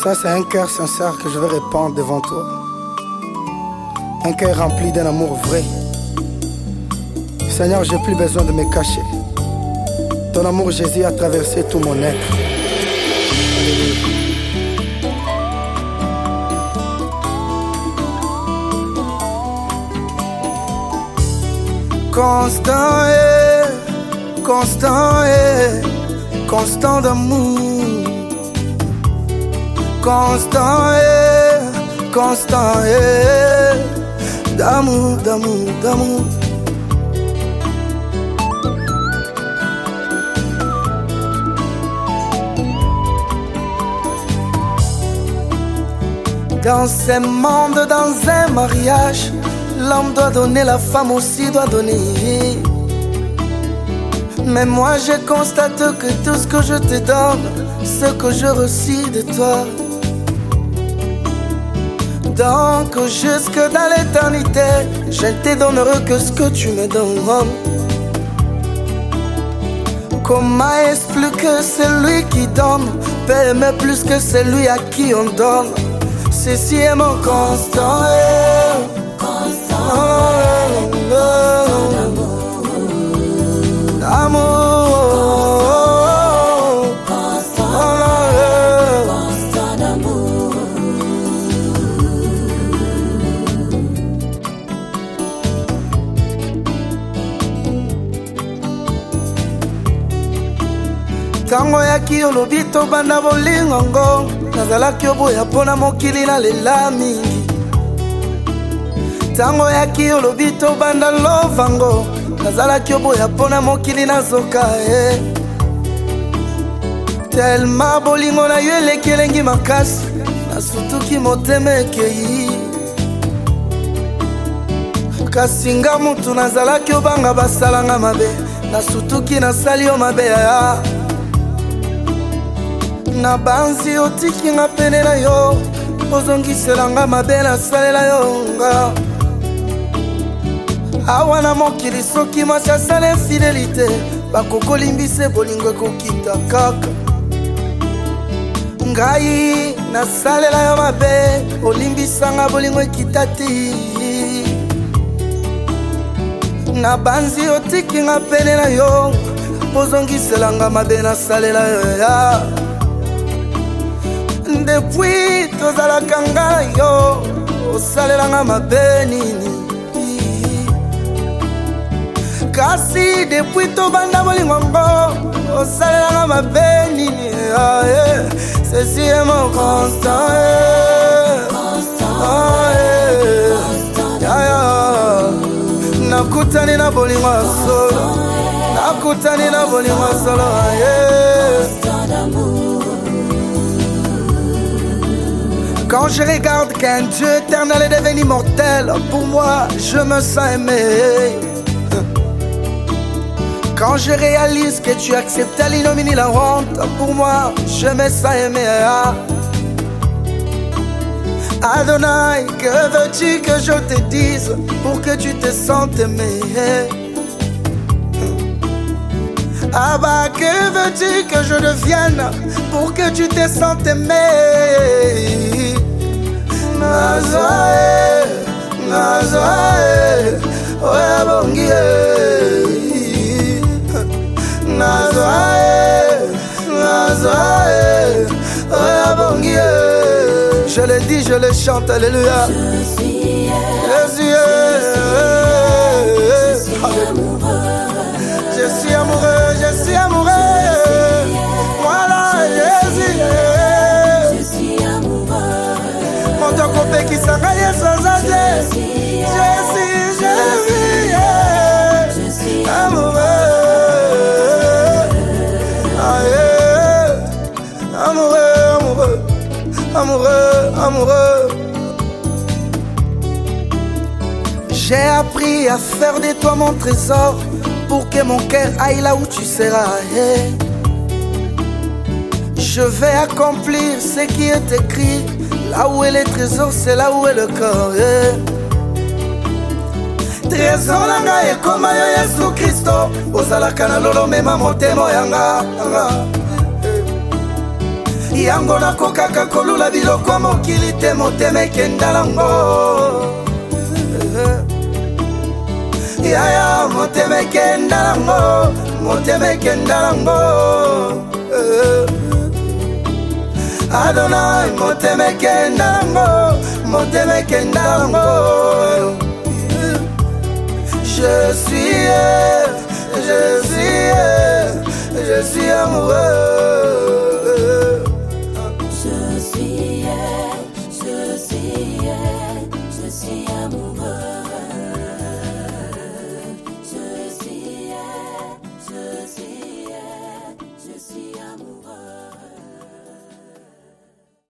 Ça c'est un cœur sincère que je veux répandre devant toi. Un cœur rempli d'un amour vrai. Seigneur, j'ai plus besoin de me cacher. Ton amour Jésus a traversé tout mon être. Alléluia. Constant d'amour. Constant d'amour, d'amour, d'amour. Dans ce monde, dans un mariage, l'homme doit donner, la femme aussi doit donner. Mais moi je constate que tout ce que je te donne, ce que je reçois de toi. Donc jusque dans l'éternité, je ne te donnerai que ce que tu me donnes. Comment expliquer celui qui donne peut aimer plus que celui à qui on donne? Ceci est mon constant Tango yaki olobi tobanda bolingongo, nazalaki oboya mpona mokili nalela mingi. Tango yaki olobi tobanda lovango, nazalaki oboya mpona mokili nazoka. Telma bolingo na yo eleki elengi makasi, nasutuki motema ekei. Kasi nga mutu nazalaki obanga basalanga mabe, nasutuki nasali yo mabe ya. Na banzi otiki nga pene na yo, ozongiselanga mabe nasalela yo nga. Awa na mokili soki mwasi asala infidelité, bakokolimbise bolingo ekokita kaka. Ngai nasalela yo mabe, olimbisanga bolingo ekita ti. Na banzi otiki nga pene na yo, ozongiselanga mabe nasalela yo ya. Depuis tozalaka nga na yo, osalelanga mabe nini? Kasi depuis tobanda bolingo ngo, osalelanga mabe nini? Ceci est mon constant. Nakutani na bolingo ya solo, nakutani na bolingo ya solo. Quand je regarde qu'un Dieu éternel est devenu mortel, pour moi, je me sens aimé. Quand je réalise que tu acceptes l'ignominie, la honte, pour moi, je me sens aimé. Adonai, que veux-tu que je te dise pour que tu te sentes aimé? Abba, que veux-tu que je devienne pour que tu te sentes aimé? Nazae, Nazae, oya bongie. Nazae, Nazae, oya bongie. Je le dis, je le chante, alléluia. Je suis amoureux. Je suis amoureux, je suis amoureux. Voilà, Jésus. Je suis amoureux. Mon tokopé qui s'engaille sans arrêt. Je suis amoureux. Amoureux, amoureux, amoureux, amoureux. J'ai appris à faire de toi mon trésor, pour que mon cœur aille là où tu seras. Je vais accomplir ce qui est écrit. Là où est le trésor, c'est là où est le corps. Trésor nanga ekoma yo Yesu Kristo, ozalaka na lolo mema motema yanga. yango nakokaka kolula biloko ya mokili te motema ekenda nango yaya motema ekenda nango motema ekenda nango Adonai motema ekenda nango motema ekenda nango je suis amoureux